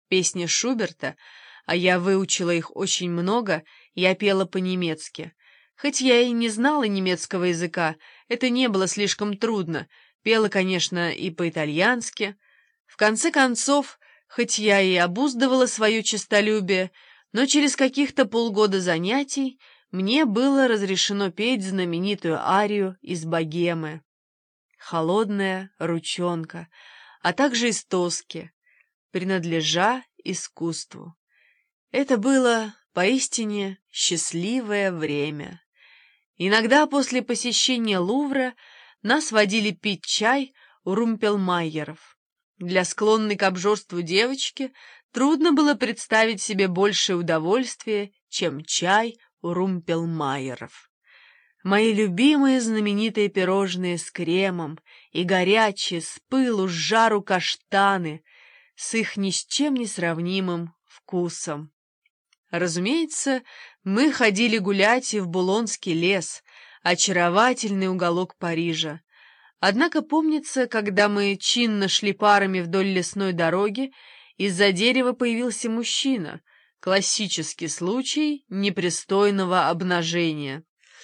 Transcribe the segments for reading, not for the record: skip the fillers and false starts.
песни Шуберта, а я выучила их очень много, я пела по-немецки. Хоть я и не знала немецкого языка, это не было слишком трудно. Пела, конечно, и по-итальянски. В конце концов, хоть я и обуздывала свое честолюбие, но через каких-то полгода занятий мне было разрешено петь знаменитую арию из «Богемы» «Холодная ручонка», а также из «Тоски» «Принадлежа искусству». Это было поистине счастливое время. Иногда после посещения Лувра нас водили пить чай у Румпелмайеров. Для склонной к обжорству девочки трудно было представить себе большее удовольствие, чем чай у Румпелмайеров. Мои любимые знаменитые пирожные с кремом и горячие, с пылу, с жару каштаны, с их ни с чем не сравнимым вкусом. Разумеется, мы ходили гулять и в Булонский лес, очаровательный уголок Парижа. Однако помнится, когда мы чинно шли парами вдоль лесной дороги, из-за дерева появился мужчина, классический случай непристойного обнажения.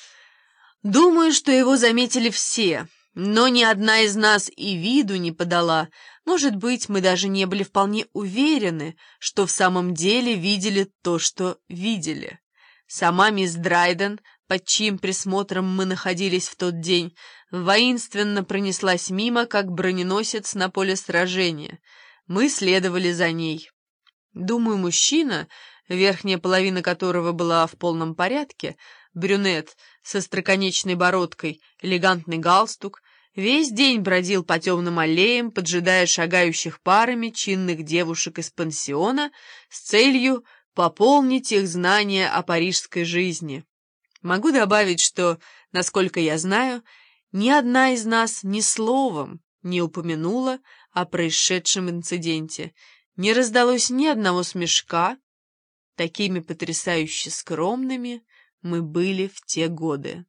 Думаю, что его заметили все, но ни одна из нас и виду не подала. Может быть, мы даже не были вполне уверены, что в самом деле видели то, что видели. Сама мисс Драйден, под чьим присмотром мы находились в тот день, воинственно пронеслась мимо, как броненосец на поле сражения. Мы следовали за ней. Думаю, мужчина, верхняя половина которого была в полном порядке, брюнет со остроконечной бородкой, элегантный галстук, весь день бродил по темным аллеям, поджидая шагающих парами чинных девушек из пансиона с целью пополнить их знания о парижской жизни. Могу добавить, что, насколько я знаю, ни одна из нас ни словом не упомянула о происшедшем инциденте, не раздалось ни одного смешка. Такими потрясающе скромными мы были в те годы.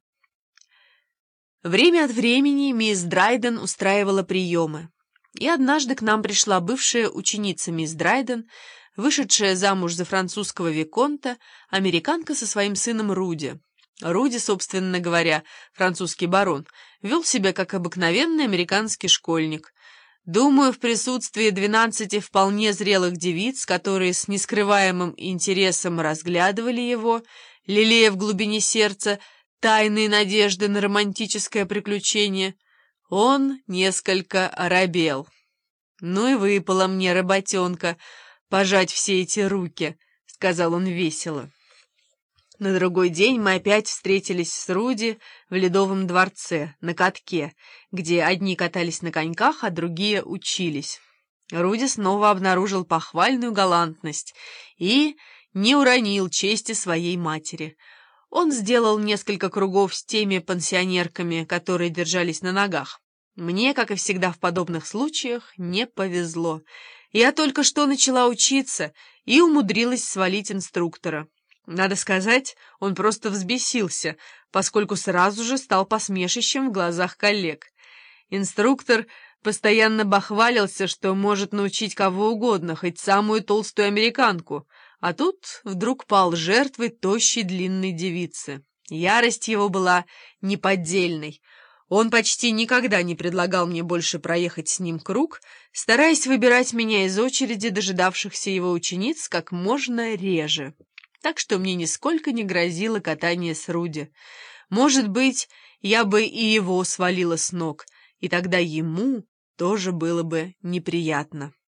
Время от времени мисс Драйден устраивала приемы, и однажды к нам пришла бывшая ученица мисс Драйден, вышедшая замуж за французского виконта, американка со своим сыном Руди. Руди, собственно говоря, французский барон, вел себя как обыкновенный американский школьник. Думаю, в присутствии 12 вполне зрелых девиц, которые с нескрываемым интересом разглядывали его, лелея в глубине сердца тайные надежды на романтическое приключение, он несколько оробел. «Ну и выпала мне, работенка, пожать все эти руки», — сказал он весело. На другой день мы опять встретились с Руди в Ледовом дворце, на катке, где одни катались на коньках, а другие учились. Руди снова обнаружил похвальную галантность и не уронил чести своей матери. Он сделал несколько кругов с теми пансионерками, которые держались на ногах. Мне, как и всегда в подобных случаях, не повезло. Я только что начала учиться и умудрилась свалить инструктора. Надо сказать, он просто взбесился, поскольку сразу же стал посмешищем в глазах коллег. Инструктор постоянно бахвалился, что может научить кого угодно, хоть самую толстую американку, а тут вдруг пал жертвой тощей длинной девицы. Ярость его была неподдельной. Он почти никогда не предлагал мне больше проехать с ним круг, стараясь выбирать меня из очереди дожидавшихся его учениц как можно реже. Так что мне нисколько не грозило катание с Руди. Может быть, я бы и его свалила с ног, и тогда ему тоже было бы неприятно.